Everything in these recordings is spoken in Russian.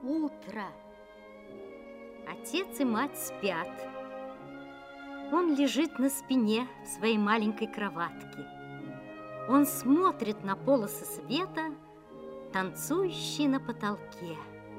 Утро. Отец и мать спят. Он лежит на спине в своей маленькой кроватке. Он смотрит на полосы света, танцующие на потолке.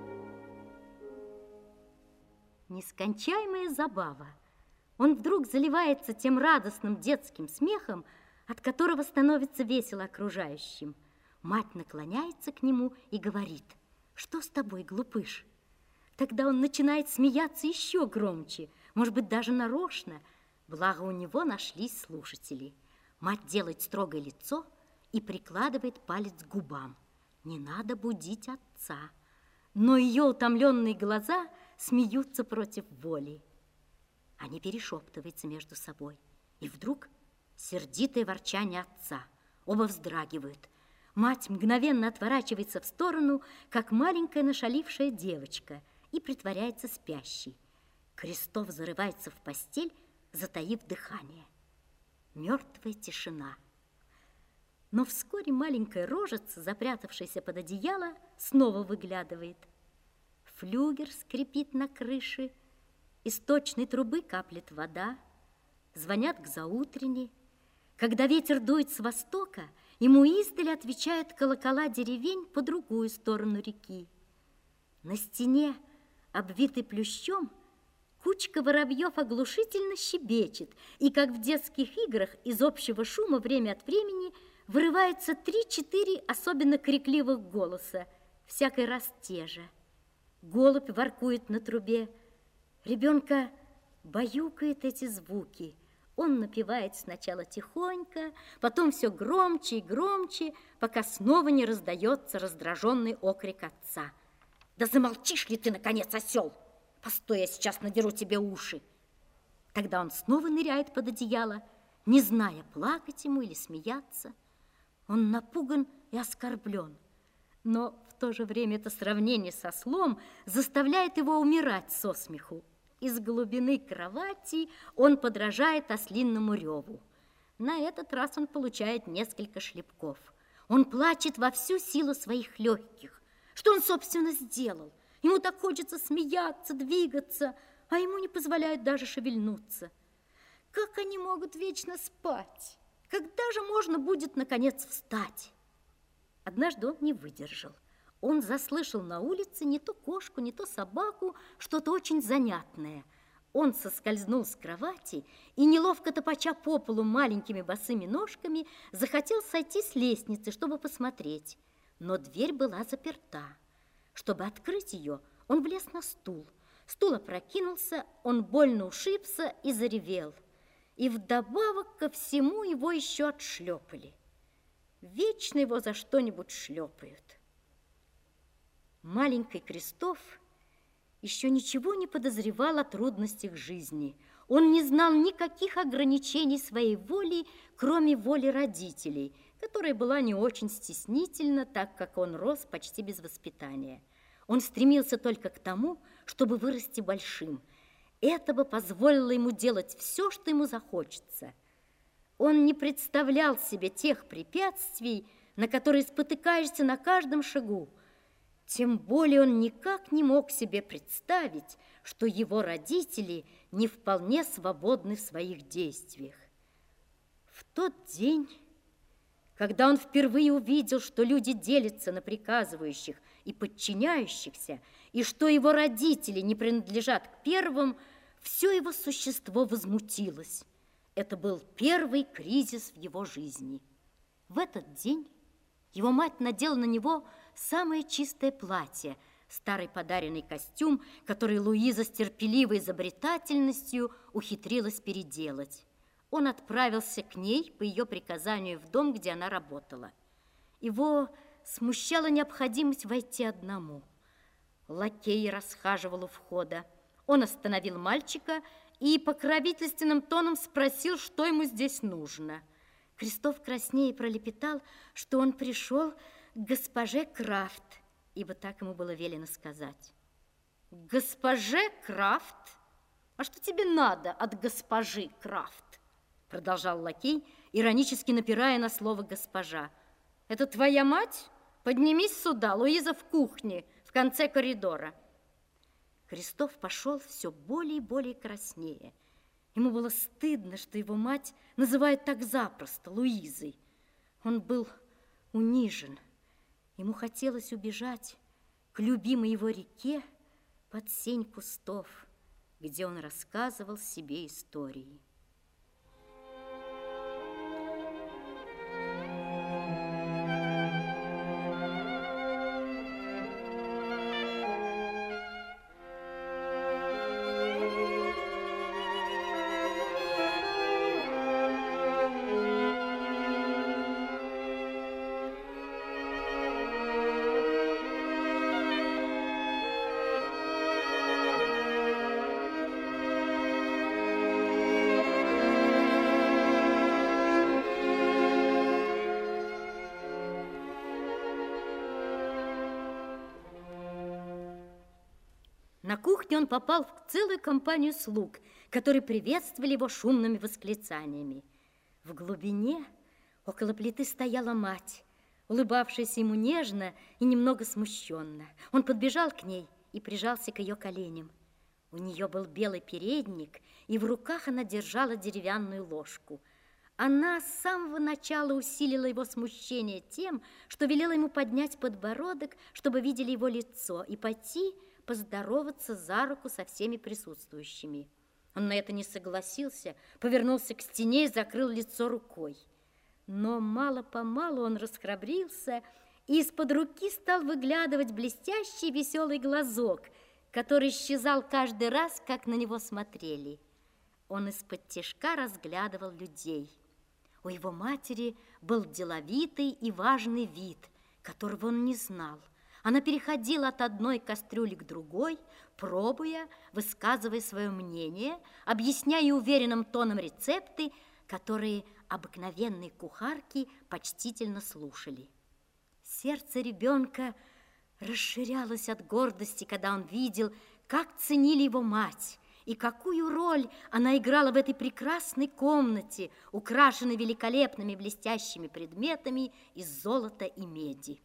Нескончаемая забава. Он вдруг заливается тем радостным детским смехом, от которого становится весело окружающим. Мать наклоняется к нему и говорит: «Что с тобой, глупыш?» Тогда он начинает смеяться еще громче, может быть, даже нарочно. Благо у него нашлись слушатели. Мать делает строгое лицо и прикладывает палец к губам. Не надо будить отца. Но ее утомленные глаза смеются против воли. Они перешептываются между собой. И вдруг сердитое ворчание отца. Оба вздрагивают. Мать мгновенно отворачивается в сторону, как маленькая нашалившая девочка, и притворяется спящей. Крестов зарывается в постель, затаив дыхание. Мертвая тишина. Но вскоре маленькая рожица, запрятавшаяся под одеяло, снова выглядывает. Флюгер скрипит на крыше, из сточной трубы каплет вода, звонят к заутренне. Когда ветер дует с востока, ему издали отвечают колокола деревень по другую сторону реки. На стене, обвитой плющом, кучка воробьев оглушительно щебечет, и, как в детских играх, из общего шума время от времени вырываются 3-4 особенно крикливых голоса, всякий раз те же. Голубь воркует на трубе, ребенка баюкает эти звуки. Он напевает сначала тихонько, потом все громче и громче, пока снова не раздается раздраженный окрик отца. «Да замолчишь ли ты, наконец, осел? Постой, я сейчас надеру тебе уши!» Тогда он снова ныряет под одеяло, не зная, плакать ему или смеяться. Он напуган и оскорблен. Но в то же время это сравнение со ослом заставляет его умирать со смеху. Из глубины кровати он подражает ослинному реву. На этот раз он получает несколько шлепков. Он плачет во всю силу своих легких. Что он, собственно, сделал? Ему так хочется смеяться, двигаться, а ему не позволяют даже шевельнуться. Как они могут вечно спать? Когда же можно будет, наконец, встать? Однажды он не выдержал. Он заслышал на улице не то кошку, не то собаку, что-то очень занятное. Он соскользнул с кровати и, неловко топача по полу маленькими босыми ножками, захотел сойти с лестницы, чтобы посмотреть. Но дверь была заперта. Чтобы открыть ее, он влез на стул. Стул опрокинулся, он больно ушибся и заревел. И вдобавок ко всему его еще отшлепали. Вечно его за что-нибудь шлепают. Маленький Крестов еще ничего не подозревал о трудностях жизни. Он не знал никаких ограничений своей воли, кроме воли родителей, которая была не очень стеснительна, так как он рос почти без воспитания. Он стремился только к тому, чтобы вырасти большим. Это бы позволило ему делать все, что ему захочется. Он не представлял себе тех препятствий, на которые спотыкаешься на каждом шагу. Тем более он никак не мог себе представить, что его родители не вполне свободны в своих действиях. В тот день, когда он впервые увидел, что люди делятся на приказывающих и подчиняющихся, и что его родители не принадлежат к первым, все его существо возмутилось. Это был первый кризис в его жизни. В этот день его мать надела на него самое чистое платье, старый подаренный костюм, который Луиза с терпеливой изобретательностью ухитрилась переделать. Он отправился к ней по ее приказанию в дом, где она работала. Его смущала необходимость войти одному. Лакей расхаживал у входа. Он остановил мальчика и покровительственным тоном спросил, что ему здесь нужно. Крестов краснея пролепетал, что он пришел к госпоже Крафт, ибо так ему было велено сказать. «Госпоже Крафт? А что тебе надо от госпожи Крафт?» Продолжал лакей, иронически напирая на слово «госпожа». «Это твоя мать? Поднимись сюда, Луиза в кухне. в конце коридора. Кристоф пошел все более и более краснее. Ему было стыдно, что его мать называет так запросто Луизой. Он был унижен. Ему хотелось убежать к любимой его реке под сень кустов, где он рассказывал себе истории. На кухне он попал в целую компанию слуг, которые приветствовали его шумными восклицаниями. В глубине около плиты стояла мать, улыбавшаяся ему нежно и немного смущенно. Он подбежал к ней и прижался к ее коленям. У нее был белый передник, и в руках она держала деревянную ложку. Она с самого начала усилила его смущение тем, что велела ему поднять подбородок, чтобы видели его лицо, и пойти поздороваться за руку со всеми присутствующими. Он на это не согласился, повернулся к стене и закрыл лицо рукой. Но мало-помалу он расхрабрился и из-под руки стал выглядывать блестящий веселый глазок, который исчезал каждый раз, как на него смотрели. Он из-под-тишка разглядывал людей. У его матери был деловитый и важный вид, которого он не знал. Она переходила от одной кастрюли к другой, пробуя, высказывая свое мнение, объясняя уверенным тоном рецепты, которые обыкновенные кухарки почтительно слушали. Сердце ребенка расширялось от гордости, когда он видел, как ценили его мать и какую роль она играла в этой прекрасной комнате, украшенной великолепными блестящими предметами из золота и меди.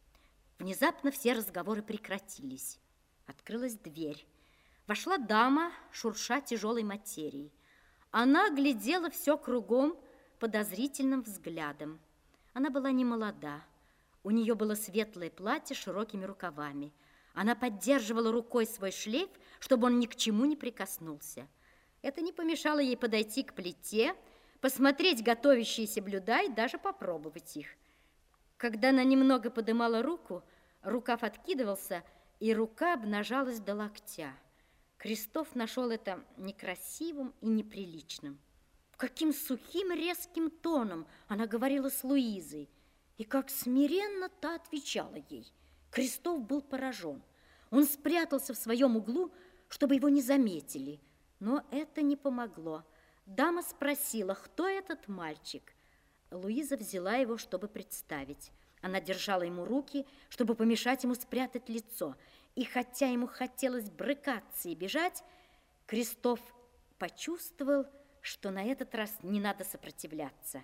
Внезапно все разговоры прекратились. Открылась дверь. Вошла дама, шурша тяжелой материей. Она глядела все кругом подозрительным взглядом. Она была не молода. У нее было светлое платье с широкими рукавами. Она поддерживала рукой свой шлейф, чтобы он ни к чему не прикоснулся. Это не помешало ей подойти к плите, посмотреть готовящиеся блюда и даже попробовать их. Когда она немного подымала руку, рукав откидывался, и рука обнажалась до локтя. Кристоф нашел это некрасивым и неприличным. Каким сухим резким тоном она говорила с Луизой, и как смиренно та отвечала ей. Кристоф был поражен. Он спрятался в своем углу, чтобы его не заметили, но это не помогло. Дама спросила, кто этот мальчик. Луиза взяла его, чтобы представить. Она держала ему руки, чтобы помешать ему спрятать лицо. И хотя ему хотелось брыкаться и бежать, Кристоф почувствовал, что на этот раз не надо сопротивляться.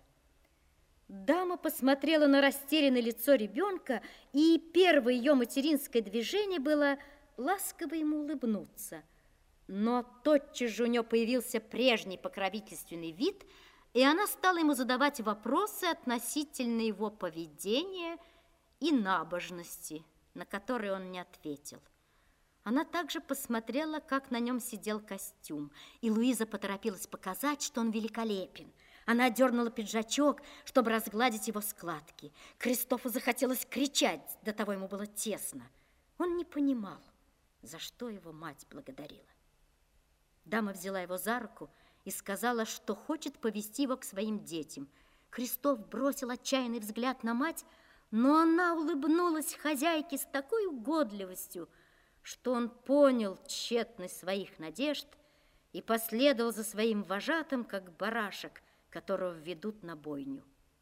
Дама посмотрела на растерянное лицо ребенка, и первое ее материнское движение было ласково ему улыбнуться. Но тотчас же у нее появился прежний покровительственный вид, и она стала ему задавать вопросы относительно его поведения и набожности, на которые он не ответил. Она также посмотрела, как на нем сидел костюм, и Луиза поторопилась показать, что он великолепен. Она отдернула пиджачок, чтобы разгладить его складки. Кристофу захотелось кричать, до того ему было тесно. Он не понимал, за что его мать благодарила. Дама взяла его за руку и сказала, что хочет повести его к своим детям. Кристоф бросил отчаянный взгляд на мать, но она улыбнулась хозяйке с такой угодливостью, что он понял тщетность своих надежд и последовал за своим вожатым, как барашек, которого ведут на бойню.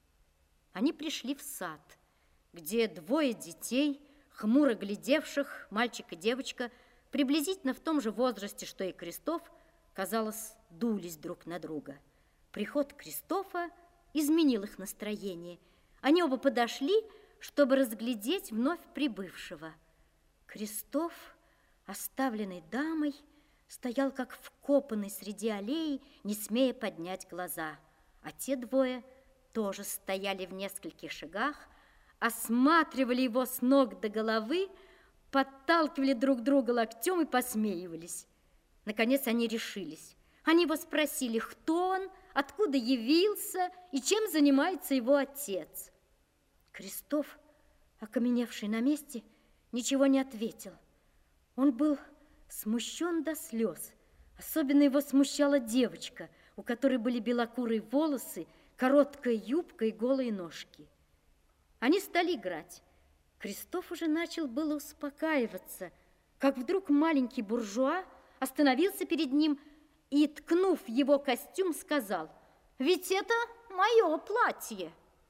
Они пришли в сад, где двое детей, хмуро глядевших, мальчик и девочка, приблизительно в том же возрасте, что и Кристоф, казалось, дулись друг на друга. Приход Кристофа изменил их настроение. Они оба подошли, чтобы разглядеть вновь прибывшего. Крестов, оставленный дамой, стоял как вкопанный среди аллеи, не смея поднять глаза. А те двое тоже стояли в нескольких шагах, осматривали его с ног до головы, подталкивали друг друга локтем и посмеивались. Наконец они решились. Они его спросили, кто он, откуда явился и чем занимается его отец. Крестов, окаменевший на месте, ничего не ответил. Он был смущен до слез. Особенно его смущала девочка, у которой были белокурые волосы, короткая юбка и голые ножки. Они стали играть. Крестов уже начал было успокаиваться, как вдруг маленький буржуа остановился перед ним и, ткнув его костюм, сказал: «Ведь это мое платье».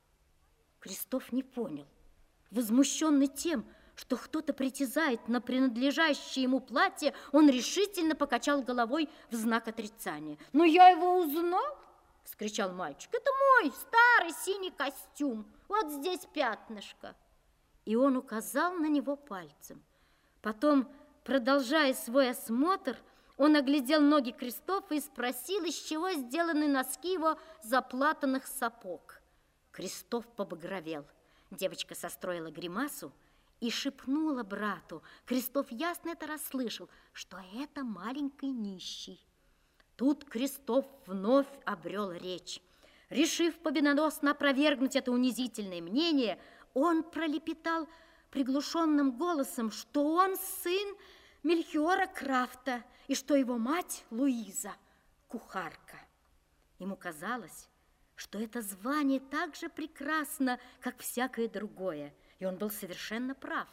Крестов не понял. Возмущенный тем, что кто-то притязает на принадлежащее ему платье, он решительно покачал головой в знак отрицания. «Но я его узнал!» – вскричал мальчик. «Это мой старый синий костюм. Вот здесь пятнышко». И он указал на него пальцем. Потом, продолжая свой осмотр, он оглядел ноги Крестова и спросил, из чего сделаны носки его заплатанных сапог. Крестов побагровел. Девочка состроила гримасу и шепнула брату, Крестов ясно это расслышал, что это маленький нищий. Тут Крестов вновь обрел речь. Решив победоносно опровергнуть это унизительное мнение, он пролепетал приглушенным голосом, что он сын Мельхиора Крафта и что его мать Луиза, кухарка. Ему казалось, что это звание так же прекрасно, как всякое другое, и он был совершенно прав.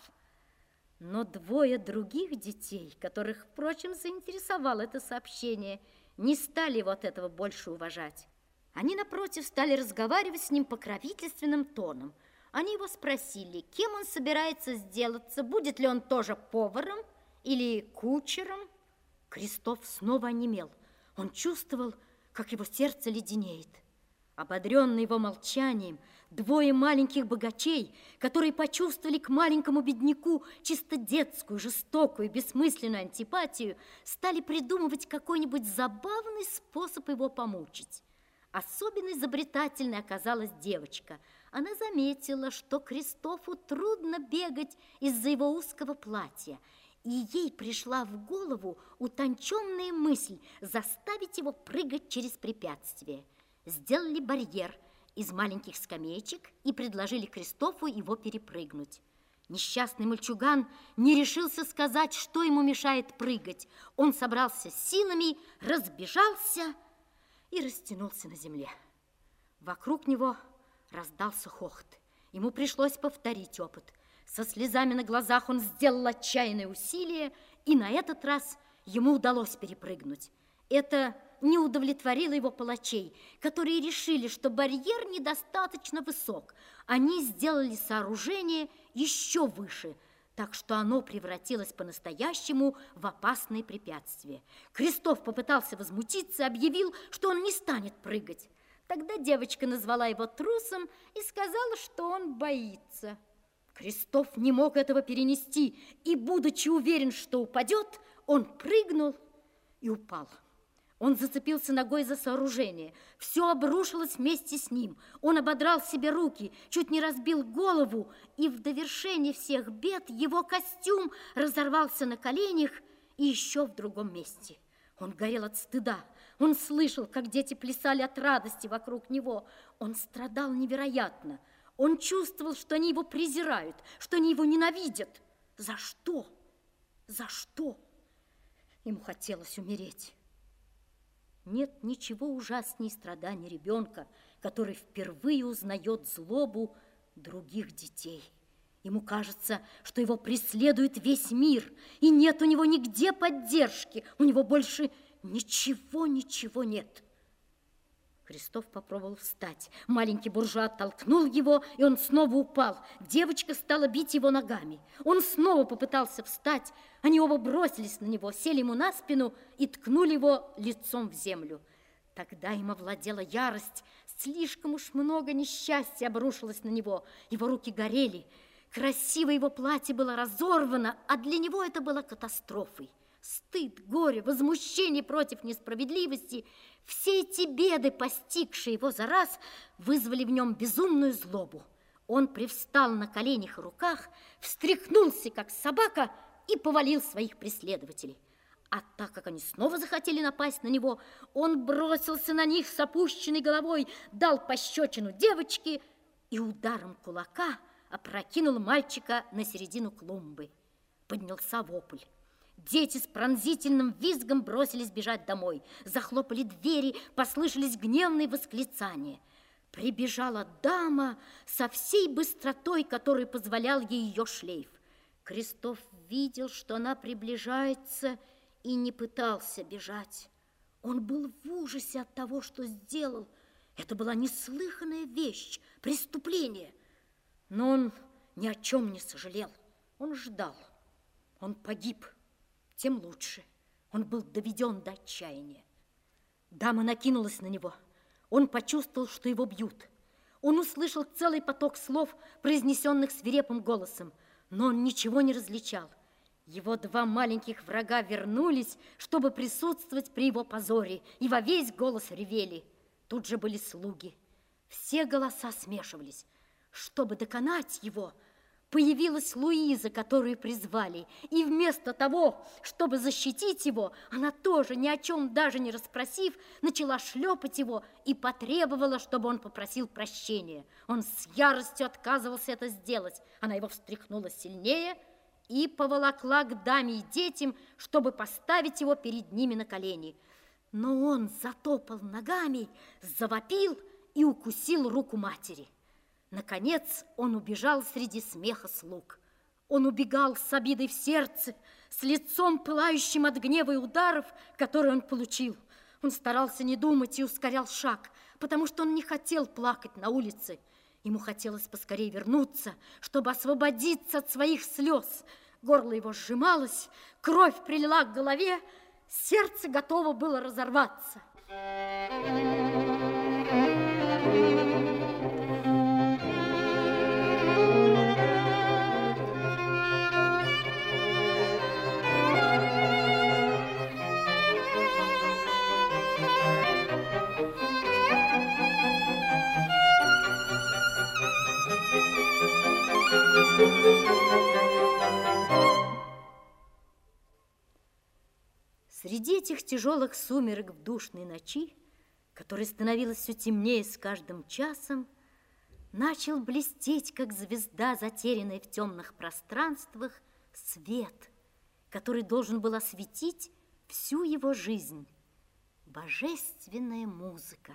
Но двое других детей, которых, впрочем, заинтересовало это сообщение, не стали его от этого больше уважать. Они, напротив, стали разговаривать с ним покровительственным тоном. Они его спросили, кем он собирается сделаться, будет ли он тоже поваром или кучером. Крестов снова онемел. Он чувствовал, как его сердце леденеет. Ободренный его молчанием, двое маленьких богачей, которые почувствовали к маленькому бедняку чисто детскую, жестокую, бессмысленную антипатию, стали придумывать какой-нибудь забавный способ его помучить. Особенно изобретательной оказалась девочка. Она заметила, что Крестову трудно бегать из-за его узкого платья, и ей пришла в голову утонченная мысль заставить его прыгать через препятствие. Сделали барьер из маленьких скамеечек и предложили Крестову его перепрыгнуть. Несчастный мальчуган не решился сказать, что ему мешает прыгать. Он собрался силами, разбежался и растянулся на земле. Вокруг него раздался хохот. Ему пришлось повторить опыт. Со слезами на глазах он сделал отчаянное усилие, и на этот раз ему удалось перепрыгнуть. Это не удовлетворило его палачей, которые решили, что барьер недостаточно высок. Они сделали сооружение еще выше, так что оно превратилось по-настоящему в опасное препятствие. Крестов попытался возмутиться, объявил, что он не станет прыгать. Тогда девочка назвала его трусом и сказала, что он боится. Крестов не мог этого перенести, и, будучи уверен, что упадет, он прыгнул и упал. Он зацепился ногой за сооружение. Все обрушилось вместе с ним. Он ободрал себе руки, чуть не разбил голову, и в довершение всех бед его костюм разорвался на коленях и еще в другом месте. Он горел от стыда. Он слышал, как дети плясали от радости вокруг него. Он страдал невероятно. Он чувствовал, что они его презирают, что они его ненавидят. За что? За что? Ему хотелось умереть. Нет ничего ужаснее страданий ребенка, который впервые узнает злобу других детей. Ему кажется, что его преследует весь мир, и нет у него нигде поддержки, у него больше ничего нет. Крестов попробовал встать. Маленький буржуа оттолкнул его, и он снова упал. Девочка стала бить его ногами. Он снова попытался встать. Они оба бросились на него, сели ему на спину и ткнули его лицом в землю. Тогда им овладела ярость. Слишком уж много несчастья обрушилось на него. Его руки горели. Красивое его платье было разорвано, а для него это было катастрофой. Стыд, горе, возмущение против несправедливости, все эти беды, постигшие его за раз, вызвали в нем безумную злобу. Он привстал на коленях и руках, встряхнулся, как собака, и повалил своих преследователей. А так как они снова захотели напасть на него, он бросился на них с опущенной головой, дал пощечину девочке и ударом кулака опрокинул мальчика на середину клумбы. Поднялся вопль. Дети с пронзительным визгом бросились бежать домой. Захлопали двери, послышались гневные восклицания. Прибежала дама со всей быстротой, которой позволял ей ее шлейф. Кристоф видел, что она приближается, и не пытался бежать. Он был в ужасе от того, что сделал. Это была неслыханная вещь, преступление. Но он ни о чем не сожалел. Он ждал. Он погиб. Тем лучше. Он был доведен до отчаяния. Дама накинулась на него. Он почувствовал, что его бьют. Он услышал целый поток слов, произнесенных свирепым голосом, но он ничего не различал. Его два маленьких врага вернулись, чтобы присутствовать при его позоре, и во весь голос ревели. Тут же были слуги. Все голоса смешивались. Чтобы доконать его, появилась Луиза, которую призвали, и вместо того, чтобы защитить его, она тоже, ни о чем даже не расспросив, начала шлепать его и потребовала, чтобы он попросил прощения. Он с яростью отказывался это сделать. Она его встряхнула сильнее и поволокла к даме и детям, чтобы поставить его перед ними на колени. Но он затопал ногами, завопил и укусил руку матери. Наконец он убежал среди смеха слуг. Он убегал с обидой в сердце, с лицом пылающим от гнева и ударов, которые он получил. Он старался не думать и ускорял шаг, потому что он не хотел плакать на улице. Ему хотелось поскорее вернуться, чтобы освободиться от своих слез. Горло его сжималось, кровь прилила к голове, сердце готово было разорваться. Среди этих тяжелых сумерек в душной ночи, которая становилась все темнее с каждым часом, начал блестеть, как звезда, затерянная в темных пространствах, свет, который должен был осветить всю его жизнь. Божественная музыка.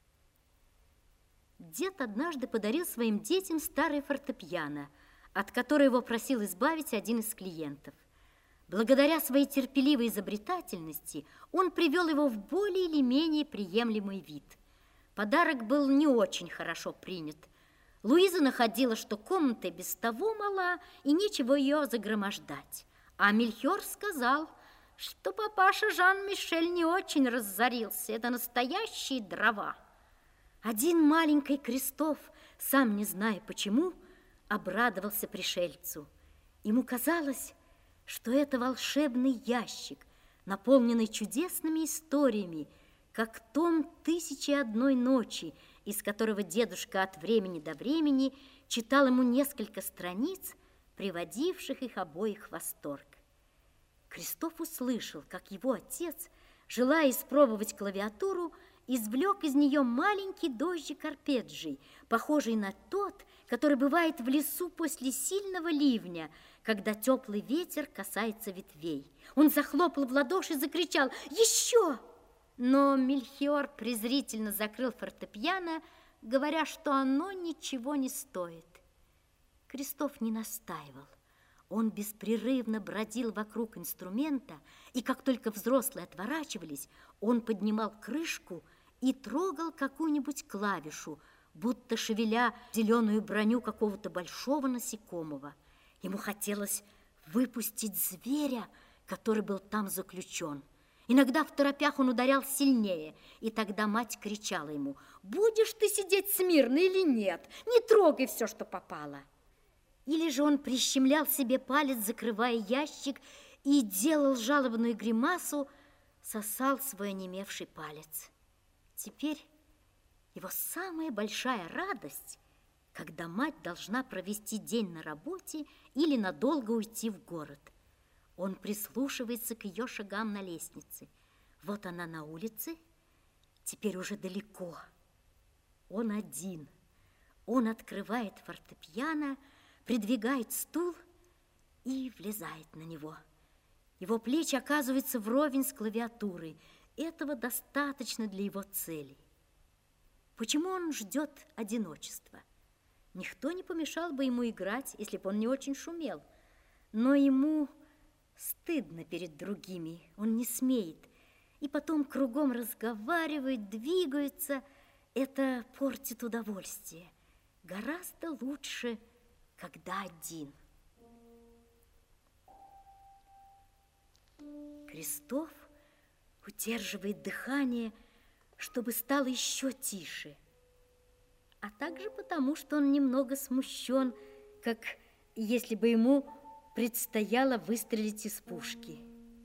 Дед однажды подарил своим детям старое фортепиано, от которого его просил избавить один из клиентов. Благодаря своей терпеливой изобретательности он привел его в более или менее приемлемый вид. Подарок был не очень хорошо принят. Луиза находила, что комната без того мала, и нечего ее загромождать. А Мельхиор сказал, что папаша Жан-Мишель не очень разорился. Это настоящие дрова. Один маленький Кристоф, сам не зная почему, обрадовался пришельцу. Ему казалось, что это волшебный ящик, наполненный чудесными историями, как том «Тысячи и одной ночи», из которого дедушка от времени до времени читал ему несколько страниц, приводивших их обоих в восторг. Кристоф услышал, как его отец, желая испробовать клавиатуру, извлек из нее маленький дождик арпеджий, похожий на тот, который бывает в лесу после сильного ливня, когда теплый ветер касается ветвей. Он захлопал в ладоши и закричал «Еще!». Но Мельхиор презрительно закрыл фортепиано, говоря, что оно ничего не стоит. Кристоф не настаивал. Он беспрерывно бродил вокруг инструмента, и как только взрослые отворачивались, он поднимал крышку и трогал какую-нибудь клавишу, будто шевеля зеленую броню какого-то большого насекомого. Ему хотелось выпустить зверя, который был там заключен. Иногда в торопях он ударял сильнее, и тогда мать кричала ему: «Будешь ты сидеть смирно или нет? Не трогай все, что попало». Или же он прищемлял себе палец, закрывая ящик, и делал жалобную гримасу, сосал свой онемевший палец. Теперь его самая большая радость, когда мать должна провести день на работе или надолго уйти в город. Он прислушивается к ее шагам на лестнице. Вот она на улице, теперь уже далеко. Он один. Он открывает фортепиано, придвигает стул и влезает на него. Его плечи оказываются вровень с клавиатурой. Этого достаточно для его целей. Почему он ждет одиночества? Никто не помешал бы ему играть, если бы он не очень шумел. Но ему стыдно перед другими, он не смеет. И потом кругом разговаривают, двигаются. Это портит удовольствие. Гораздо лучше, когда один. Кристоф удерживает дыхание, чтобы стало еще тише, а также потому, что он немного смущен, как если бы ему предстояло выстрелить из пушки.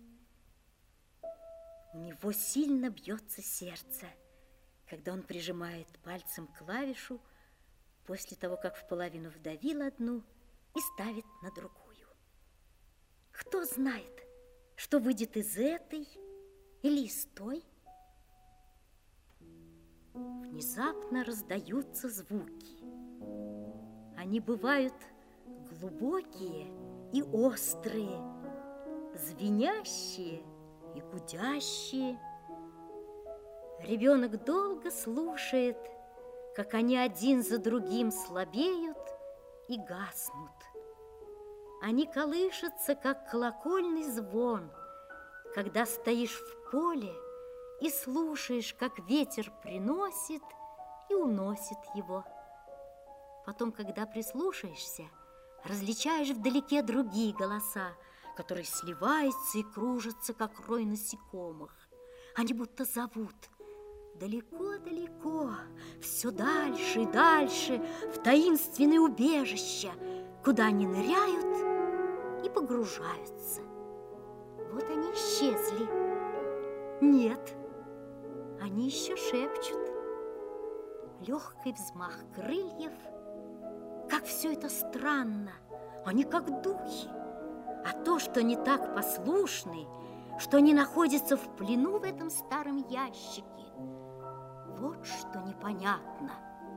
У него сильно бьется сердце, когда он прижимает пальцем клавишу после того, как в половину вдавил одну и ставит на другую. Кто знает, что выйдет из этой или из той? Внезапно раздаются звуки. Они бывают глубокие и острые, звенящие и гудящие. Ребенок долго слушает, как они один за другим слабеют и гаснут. Они колышутся, как колокольный звон, когда стоишь в поле и слушаешь, как ветер приносит и уносит его. Потом, когда прислушаешься, различаешь вдалеке другие голоса, которые сливаются и кружатся, как рой насекомых. Они будто зовут далеко-далеко, все дальше и дальше, в таинственные убежища, куда они ныряют и погружаются. Вот они исчезли. Нет, они еще шепчут. Легкий взмах крыльев. Как все это странно. Они как духи. А то, что не так послушны, что не находятся в плену в этом старом ящике, вот что непонятно.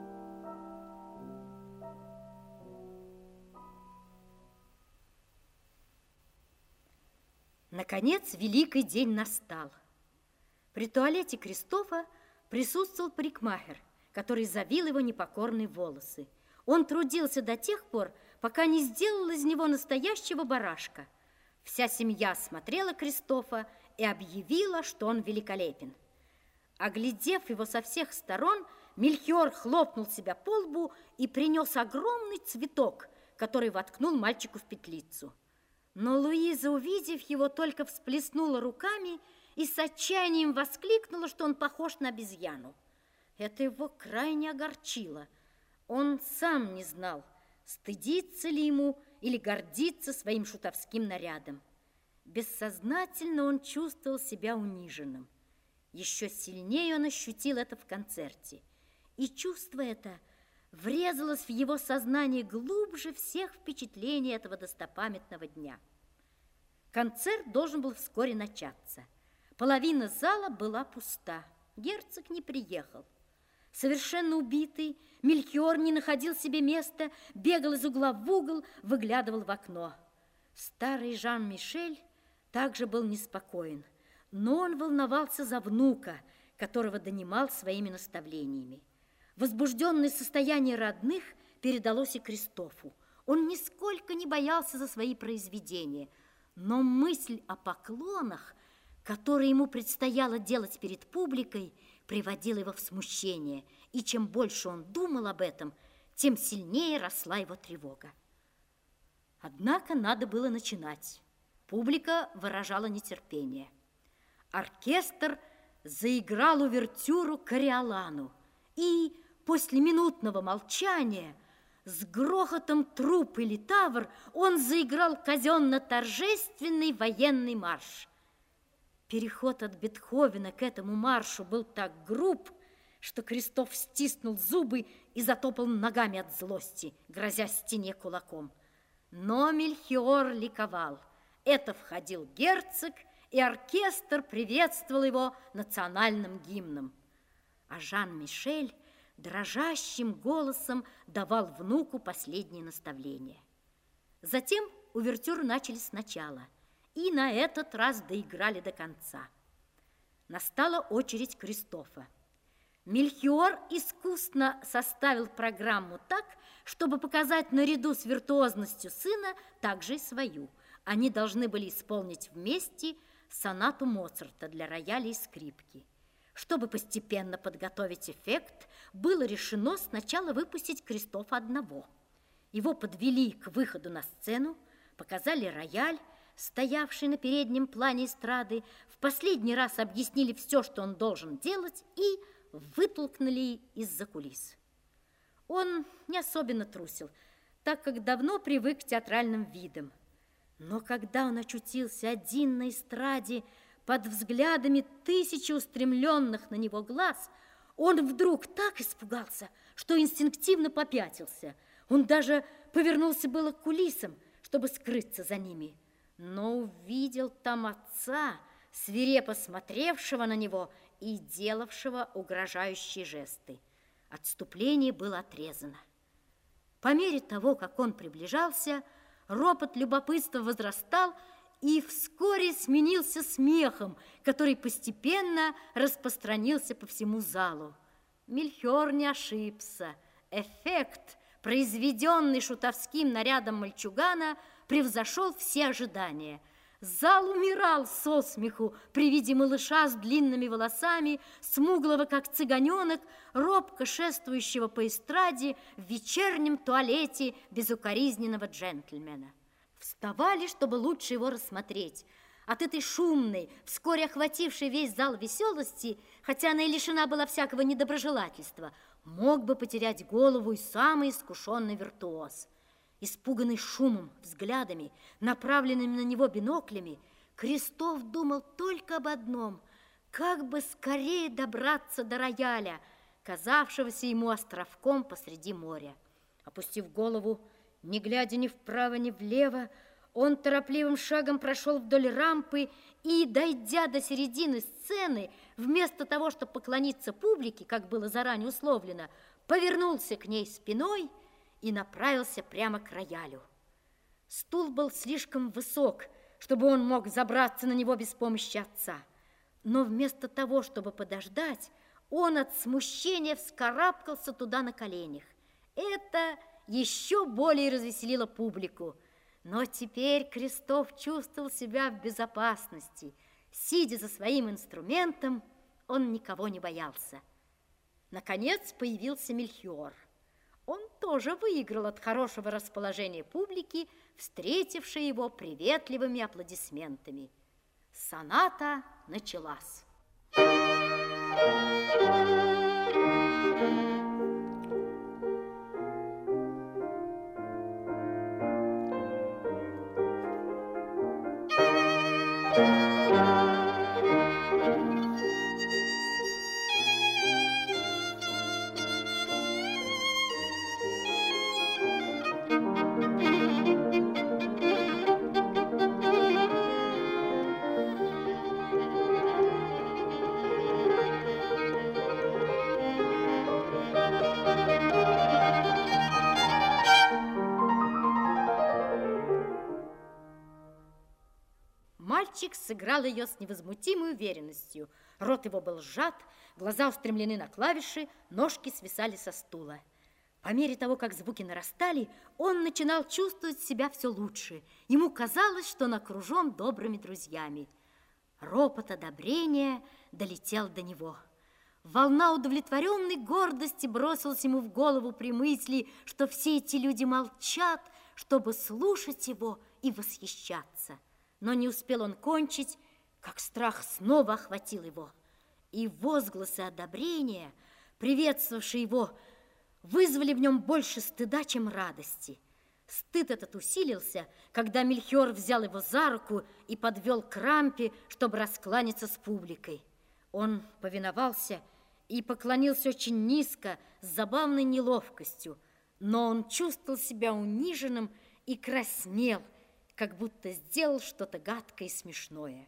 Наконец, великий день настал. При туалете Кристофа присутствовал парикмахер, который завил его непокорные волосы. Он трудился до тех пор, пока не сделал из него настоящего барашка. Вся семья смотрела Кристофа и объявила, что он великолепен. Оглядев его со всех сторон, Мельхиор хлопнул себя по лбу и принес огромный цветок, который воткнул мальчику в петлицу. Но Луиза, увидев его, только всплеснула руками и с отчаянием воскликнула, что он похож на обезьяну. Это его крайне огорчило. Он сам не знал, стыдиться ли ему или гордиться своим шутовским нарядом. Бессознательно он чувствовал себя униженным. Еще сильнее он ощутил это в концерте. И чувство это врезалось в его сознание глубже всех впечатлений этого достопамятного дня. Концерт должен был вскоре начаться. Половина зала была пуста. Герцог не приехал. Совершенно убитый, Мельхиор не находил себе места, бегал из угла в угол, выглядывал в окно. Старый Жан-Мишель также был неспокоен, но он волновался за внука, которого донимал своими наставлениями. Возбужденное состояние родных передалось и Кристофу. Он нисколько не боялся за свои произведения, но мысль о поклонах, которые ему предстояло делать перед публикой, приводила его в смущение, и чем больше он думал об этом, тем сильнее росла его тревога. Однако надо было начинать. Публика выражала нетерпение. Оркестр заиграл увертюру к «Кориолану», и после минутного молчания С грохотом труп или тавр он заиграл казенно-торжественный военный марш. Переход от Бетховена к этому маршу был так груб, что Крестов стиснул зубы и затопал ногами от злости, грозя стене кулаком. Но Мельхиор ликовал. Это входил герцог, и оркестр приветствовал его национальным гимном. А Жан-Мишель дрожащим голосом давал внуку последние наставления. Затем увертюры начали сначала, и на этот раз доиграли до конца. Настала очередь Кристофа. Мельхиор искусно составил программу так, чтобы показать наряду с виртуозностью сына также и свою. Они должны были исполнить вместе сонату Моцарта для рояля и скрипки. Чтобы постепенно подготовить эффект, было решено сначала выпустить Кристофа одного. Его подвели к выходу на сцену, показали рояль, стоявший на переднем плане эстрады, в последний раз объяснили все, что он должен делать, и вытолкнули из-за кулис. Он не особенно трусил, так как давно привык к театральным видам. Но когда он очутился один на эстраде, под взглядами тысячи устремленных на него глаз, он вдруг так испугался, что инстинктивно попятился. Он даже повернулся было к кулисам, чтобы скрыться за ними, но увидел там отца, свирепо смотревшего на него и делавшего угрожающие жесты. Отступление было отрезано. По мере того, как он приближался, ропот любопытства возрастал и вскоре сменился смехом, который постепенно распространился по всему залу. Мельхиор не ошибся. Эффект, произведенный шутовским нарядом мальчугана, превзошел все ожидания. Зал умирал со смеху при виде малыша с длинными волосами, смуглого, как цыганенок, робко шествующего по эстраде в вечернем туалете безукоризненного джентльмена. Вставали, чтобы лучше его рассмотреть. От этой шумной, вскоре охватившей весь зал веселости, хотя она и лишена была всякого недоброжелательства, мог бы потерять голову и самый искушенный виртуоз. Испуганный шумом, взглядами, направленными на него биноклями, Крестов думал только об одном – как бы скорее добраться до рояля, казавшегося ему островком посреди моря. Опустив голову, не глядя ни вправо, ни влево, он торопливым шагом прошел вдоль рампы и, дойдя до середины сцены, вместо того, чтобы поклониться публике, как было заранее условлено, повернулся к ней спиной и направился прямо к роялю. Стул был слишком высок, чтобы он мог забраться на него без помощи отца. Но вместо того, чтобы подождать, он от смущения вскарабкался туда на коленях. Это еще более развеселило публику. Но теперь Крестов чувствовал себя в безопасности. Сидя за своим инструментом, он никого не боялся. Наконец появился Мельхиор. Он тоже выиграл от хорошего расположения публики, встретившей его приветливыми аплодисментами. Соната началась. Мальчик сыграл ее с невозмутимой уверенностью. Рот его был сжат, глаза устремлены на клавиши, ножки свисали со стула. По мере того, как звуки нарастали, он начинал чувствовать себя все лучше. Ему казалось, что он окружен добрыми друзьями. Ропот одобрения долетел до него. Волна удовлетворенной гордости бросилась ему в голову при мысли, что все эти люди молчат, чтобы слушать его и восхищаться. Но не успел он кончить, как страх снова охватил его. И возгласы одобрения, приветствовавшие его, вызвали в нем больше стыда, чем радости. Стыд этот усилился, когда Мельхиор взял его за руку и подвел к рампе, чтобы раскланяться с публикой. Он повиновался и поклонился очень низко, с забавной неловкостью, но он чувствовал себя униженным и краснел, как будто сделал что-то гадкое и смешное.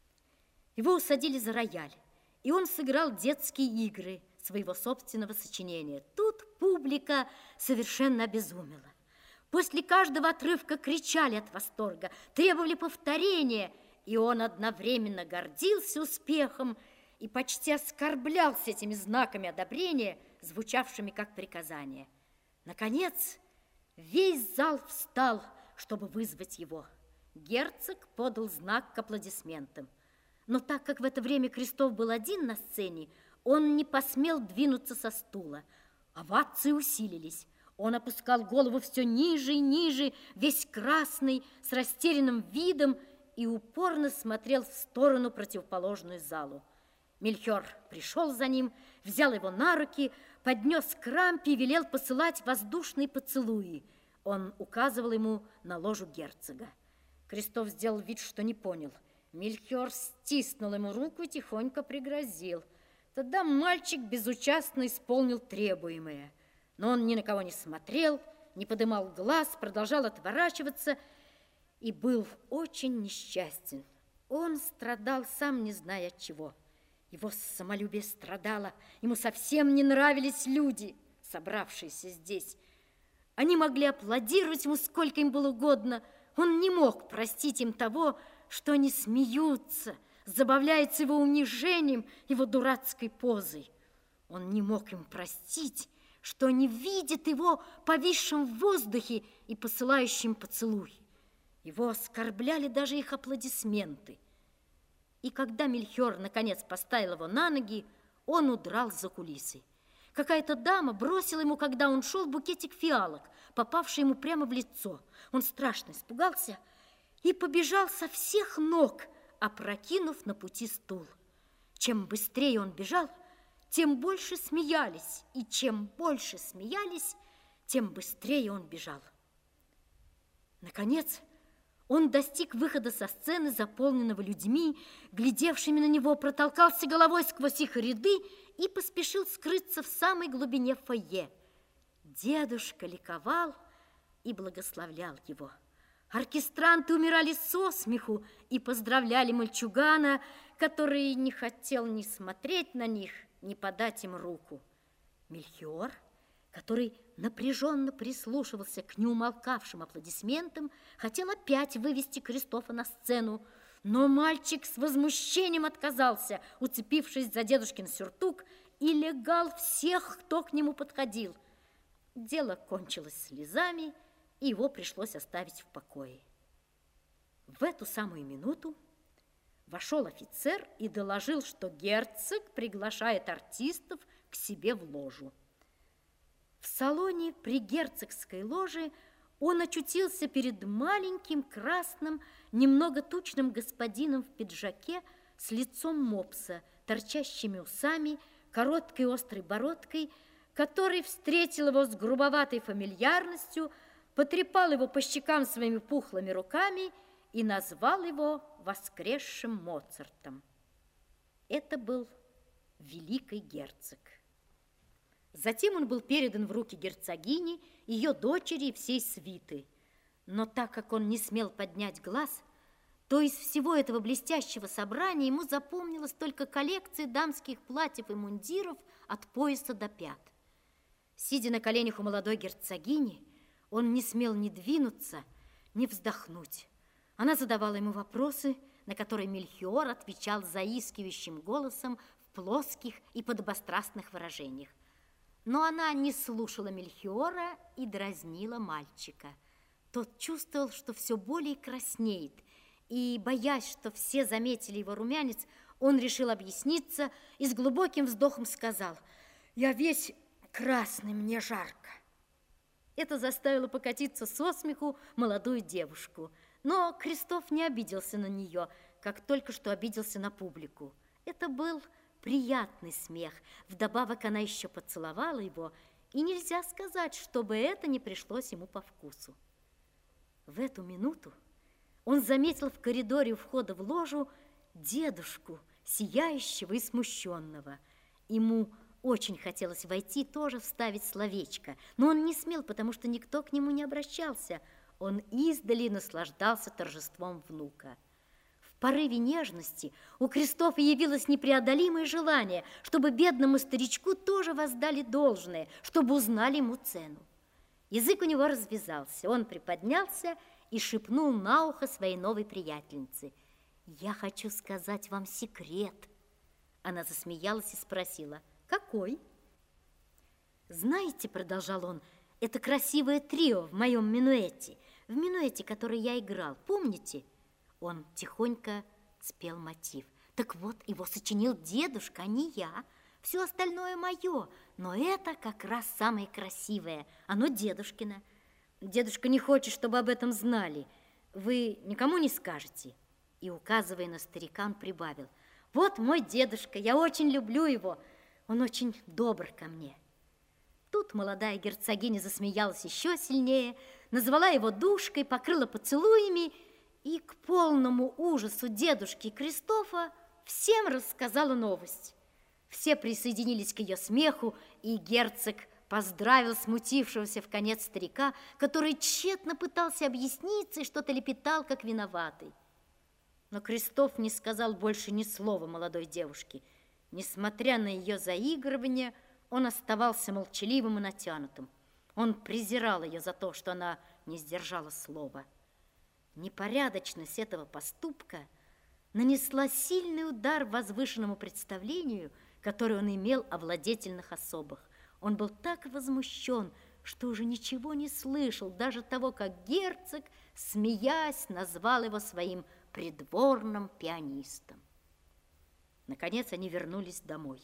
Его усадили за рояль, и он сыграл детские игры своего собственного сочинения. Тут публика совершенно обезумела. После каждого отрывка кричали от восторга, требовали повторения, и он одновременно гордился успехом и почти оскорблялся этими знаками одобрения, звучавшими как приказания. Наконец, весь зал встал, чтобы вызвать его. Герцог подал знак к аплодисментам. Но так как в это время Крестов был один на сцене, он не посмел двинуться со стула. Овации усилились. Он опускал голову все ниже и ниже, весь красный, с растерянным видом, и упорно смотрел в сторону, противоположную залу. Мельхиор пришел за ним, взял его на руки, поднес к рампе и велел посылать воздушные поцелуи. Он указывал ему на ложу герцога. Крестов сделал вид, что не понял. Мельхиор стиснул ему руку и тихонько пригрозил. Тогда мальчик безучастно исполнил требуемое. Но он ни на кого не смотрел, не подымал глаз, продолжал отворачиваться и был очень несчастен. Он страдал, сам не зная от чего. Его самолюбие страдало, ему совсем не нравились люди, собравшиеся здесь. Они могли аплодировать ему сколько им было угодно. Он не мог простить им того, что они смеются, забавляются его унижением, его дурацкой позой. Он не мог им простить, что они видят его повисшим в воздухе и посылающим поцелуй. Его оскорбляли даже их аплодисменты. И когда Мельхиор наконец поставил его на ноги, он удрал за кулисы. Какая-то дама бросила ему, когда он шел, букетик фиалок, попавший ему прямо в лицо. Он страшно испугался и побежал со всех ног, опрокинув на пути стул. Чем быстрее он бежал, тем больше смеялись, и чем больше смеялись, тем быстрее он бежал. Наконец, он достиг выхода со сцены, заполненного людьми, глядевшими на него, протолкался головой сквозь их ряды и поспешил скрыться в самой глубине фойе. Дедушка ликовал и благословлял его. Оркестранты умирали со смеху и поздравляли мальчугана, который не хотел ни смотреть на них, ни подать им руку. Мельхиор, который напряженно прислушивался к неумолкавшим аплодисментам, хотел опять вывести Кристофа на сцену, но мальчик с возмущением отказался, уцепившись за дедушкин сюртук, и легал всех, кто к нему подходил. Дело кончилось слезами, и его пришлось оставить в покое. В эту самую минуту вошел офицер и доложил, что герцог приглашает артистов к себе в ложу. В салоне при герцогской ложе он очутился перед маленьким красным, немного тучным господином в пиджаке с лицом мопса, торчащими усами, короткой острой бородкой, который встретил его с грубоватой фамильярностью, потрепал его по щекам своими пухлыми руками и назвал его воскресшим Моцартом. Это был великий герцог. Затем он был передан в руки герцогини, ее дочери и всей свиты. Но так как он не смел поднять глаз, то из всего этого блестящего собрания ему запомнилась только коллекция дамских платьев и мундиров от пояса до пят. Сидя на коленях у молодой герцогини, он не смел ни двинуться, ни вздохнуть. Она задавала ему вопросы, на которые Мельхиор отвечал заискивающим голосом в плоских и подобострастных выражениях. Но она не слушала Мельхиора и дразнила мальчика. Тот чувствовал, что все более краснеет, и, боясь, что все заметили его румянец, он решил объясниться и с глубоким вздохом сказал: «Я весь красный, мне жарко». Это заставило покатиться со смеху молодую девушку. Но Кристоф не обиделся на нее, как только что обиделся на публику. Это был приятный смех. Вдобавок она еще поцеловала его и нельзя сказать, чтобы это не пришлось ему по вкусу. В эту минуту он заметил в коридоре у входа в ложу дедушку, сияющего и смущенного. Ему очень хотелось войти, тоже вставить словечко, но он не смел, потому что никто к нему не обращался. Он издали наслаждался торжеством внука. В порыве нежности у Кристофа явилось непреодолимое желание, чтобы бедному старичку тоже воздали должное, чтобы узнали ему цену. Язык у него развязался, он приподнялся и шепнул на ухо своей новой приятельнице: «Я хочу сказать вам секрет». Она засмеялась и спросила: «Какой?» «Знаете, — продолжал он, — это красивое трио в моем минуэте, который я играл, помните?» Он тихонько спел мотив. «Так вот, его сочинил дедушка, а не я. Все остальное мое, но это как раз самое красивое, оно дедушкино. Дедушка не хочет, чтобы об этом знали. Вы никому не скажете?» И, указывая на старика, он прибавил: «Вот мой дедушка, я очень люблю его, он очень добр ко мне». Тут молодая герцогиня засмеялась еще сильнее, назвала его душкой, покрыла поцелуями и к полному ужасу дедушки Кристофа всем рассказала новость. Все присоединились к ее смеху, и герцог поздравил смутившегося вконец старика, который тщетно пытался объясниться и что-то лепетал, как виноватый. Но Кристоф не сказал больше ни слова молодой девушке. Несмотря на ее заигрывание, он оставался молчаливым и натянутым. Он презирал ее за то, что она не сдержала слова. Непорядочность этого поступка нанесла сильный удар возвышенному представлению, которое он имел о владетельных особах. Он был так возмущен, что уже ничего не слышал, даже того, как герцог, смеясь, назвал его своим придворным пианистом. Наконец они вернулись домой.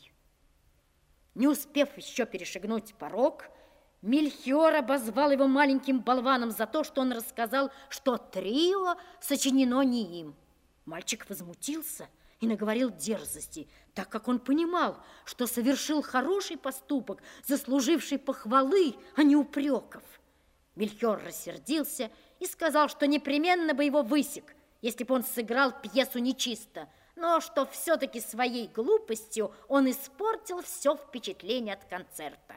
Не успев еще перешагнуть порог, Мельхиор обозвал его маленьким болваном за то, что он рассказал, что трио сочинено не им. Мальчик возмутился и наговорил дерзости, так как он понимал, что совершил хороший поступок, заслуживший похвалы, а не упреков. Мельхиор рассердился и сказал, что непременно бы его высек, если бы он сыграл пьесу нечисто, но что все-таки своей глупостью он испортил все впечатление от концерта.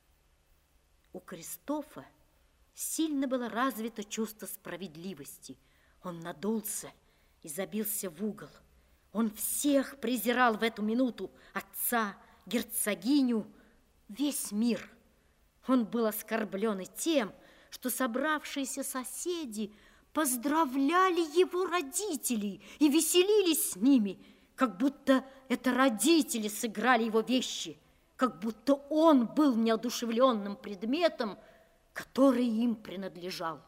У Кристофа сильно было развито чувство справедливости. Он надулся и забился в угол. Он всех презирал в эту минуту: отца, герцогиню, весь мир. Он был оскорблен и тем, что собравшиеся соседи поздравляли его родителей и веселились с ними, как будто это родители сыграли его вещи, как будто он был неодушевленным предметом, который им принадлежал.